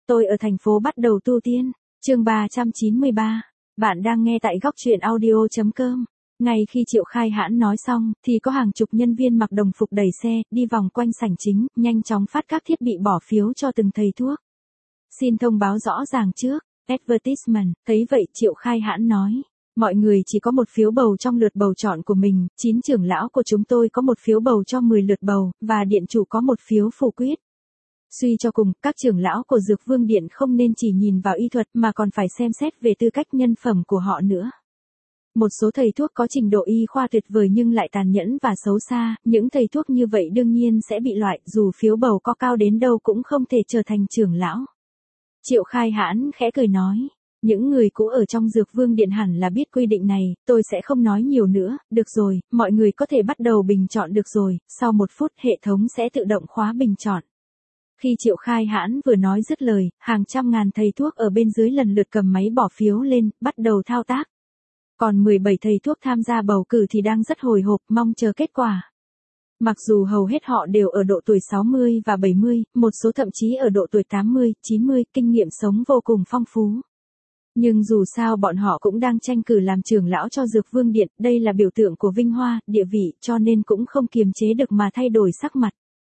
Tôi ở thành phố bắt đầu tu tiên. Chương 393. Bạn đang nghe tại góc truyện audio.com. Ngay khi Triệu Khai Hãn nói xong, thì có hàng chục nhân viên mặc đồng phục đẩy xe, đi vòng quanh sảnh chính, nhanh chóng phát các thiết bị bỏ phiếu cho từng thầy thuốc. Xin thông báo rõ ràng trước. Advertisement. Thấy vậy Triệu Khai Hãn nói. Mọi người chỉ có một phiếu bầu trong lượt bầu chọn của mình, 9 trưởng lão của chúng tôi có một phiếu bầu cho 10 lượt bầu, và điện chủ có một phiếu phủ quyết. Suy cho cùng, các trưởng lão của Dược Vương Điện không nên chỉ nhìn vào y thuật mà còn phải xem xét về tư cách nhân phẩm của họ nữa. Một số thầy thuốc có trình độ y khoa tuyệt vời nhưng lại tàn nhẫn và xấu xa, những thầy thuốc như vậy đương nhiên sẽ bị loại, dù phiếu bầu có cao đến đâu cũng không thể trở thành trưởng lão. Triệu Khai Hãn khẽ cười nói. Những người cũ ở trong Dược Vương Điện hẳn là biết quy định này, tôi sẽ không nói nhiều nữa, được rồi, mọi người có thể bắt đầu bình chọn được rồi, sau 1 phút hệ thống sẽ tự động khóa bình chọn. Khi Triệu Khai Hãn vừa nói dứt lời, hàng trăm ngàn thầy thuốc ở bên dưới lần lượt cầm máy bỏ phiếu lên, bắt đầu thao tác. Còn 17 thầy thuốc tham gia bầu cử thì đang rất hồi hộp, mong chờ kết quả. Mặc dù hầu hết họ đều ở độ tuổi 60 và 70, một số thậm chí ở độ tuổi 80, 90, kinh nghiệm sống vô cùng phong phú. Nhưng dù sao bọn họ cũng đang tranh cử làm trưởng lão cho Dược Vương Điện, đây là biểu tượng của vinh hoa, địa vị, cho nên cũng không kiềm chế được mà thay đổi sắc mặt.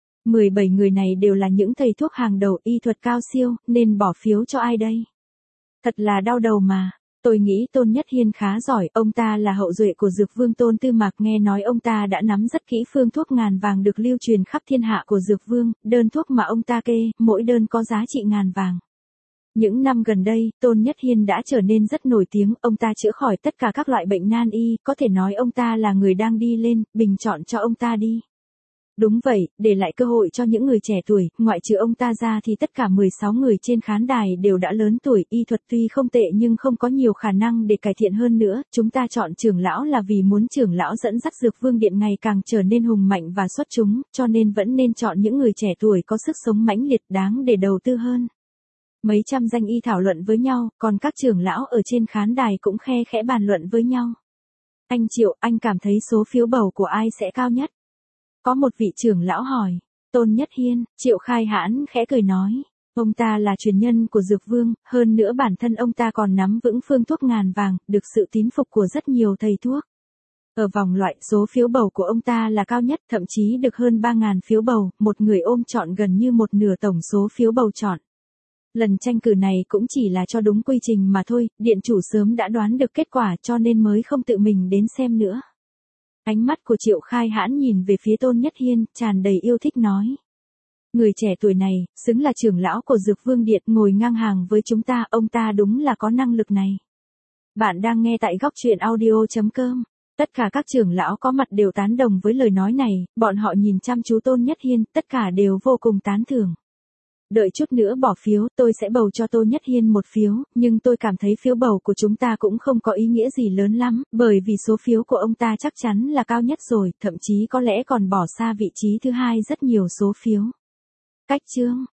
17 người này đều là những thầy thuốc hàng đầu, y thuật cao siêu, nên bỏ phiếu cho ai đây? Thật là đau đầu mà. Tôi nghĩ Tôn Nhất Hiên khá giỏi, ông ta là hậu duệ của Dược Vương Tôn Tư Mạc, nghe nói ông ta đã nắm rất kỹ phương thuốc ngàn vàng được lưu truyền khắp thiên hạ của Dược Vương, đơn thuốc mà ông ta kê, mỗi đơn có giá trị ngàn vàng. Những năm gần đây, Tôn Nhất Hiên đã trở nên rất nổi tiếng, ông ta chữa khỏi tất cả các loại bệnh nan y, có thể nói ông ta là người đang đi lên, bình chọn cho ông ta đi. Đúng vậy, để lại cơ hội cho những người trẻ tuổi, ngoại trừ ông ta ra thì tất cả 16 người trên khán đài đều đã lớn tuổi, y thuật tuy không tệ nhưng không có nhiều khả năng để cải thiện hơn nữa, chúng ta chọn trưởng lão là vì muốn trưởng lão dẫn dắt Dược Vương Điện ngày càng trở nên hùng mạnh và xuất chúng, cho nên vẫn nên chọn những người trẻ tuổi có sức sống mãnh liệt đáng để đầu tư hơn. Mấy trăm danh y thảo luận với nhau, còn các trưởng lão ở trên khán đài cũng khe khẽ bàn luận với nhau. Anh Triệu, anh cảm thấy số phiếu bầu của ai sẽ cao nhất? Có một vị trưởng lão hỏi. Tôn Nhất Hiên. Triệu Khai Hãn khẽ cười nói. Ông ta là truyền nhân của Dược Vương, hơn nữa bản thân ông ta còn nắm vững phương thuốc ngàn vàng, được sự tín phục của rất nhiều thầy thuốc. Ở vòng loại, số phiếu bầu của ông ta là cao nhất, thậm chí được hơn 3.000 phiếu bầu, một người ôm trọn gần như một nửa tổng số phiếu bầu chọn. Lần tranh cử này cũng chỉ là cho đúng quy trình mà thôi, điện chủ sớm đã đoán được kết quả cho nên mới không tự mình đến xem nữa. Ánh mắt của Triệu Khai Hãn nhìn về phía Tôn Nhất Hiên, tràn đầy yêu thích nói. Người trẻ tuổi này, xứng là trưởng lão của Dược Vương Điện, ngồi ngang hàng với chúng ta, ông ta đúng là có năng lực này. Bạn đang nghe tại góc truyện audio.com. Tất cả các trưởng lão có mặt đều tán đồng với lời nói này, bọn họ nhìn chăm chú Tôn Nhất Hiên, tất cả đều vô cùng tán thưởng. Đợi chút nữa bỏ phiếu, tôi sẽ bầu cho Tôn Nhất Hiên một phiếu, nhưng tôi cảm thấy phiếu bầu của chúng ta cũng không có ý nghĩa gì lớn lắm, bởi vì số phiếu của ông ta chắc chắn là cao nhất rồi, thậm chí có lẽ còn bỏ xa vị trí thứ hai rất nhiều số phiếu. Cách chương.